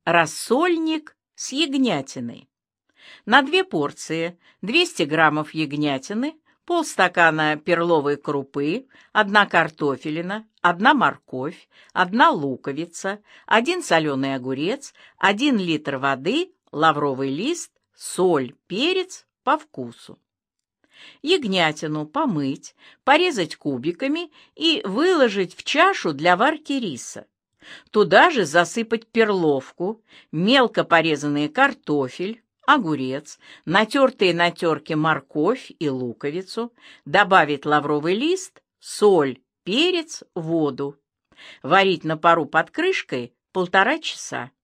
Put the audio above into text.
Рассольник с ягнятиной. На 2 порции 200 граммов ягнятины, полстакана перловой крупы, 1 картофелина, 1 морковь, 1 луковица, 1 соленый огурец, 1 литр воды, лавровый лист, соль, перец по вкусу. Ягнятину помыть, порезать кубиками и выложить в чашу для варки риса. Туда же засыпать перловку, мелко порезанный картофель, огурец, натертые на терке морковь и луковицу, добавить лавровый лист, соль, перец, воду. Варить на пару под крышкой 1,5 часа.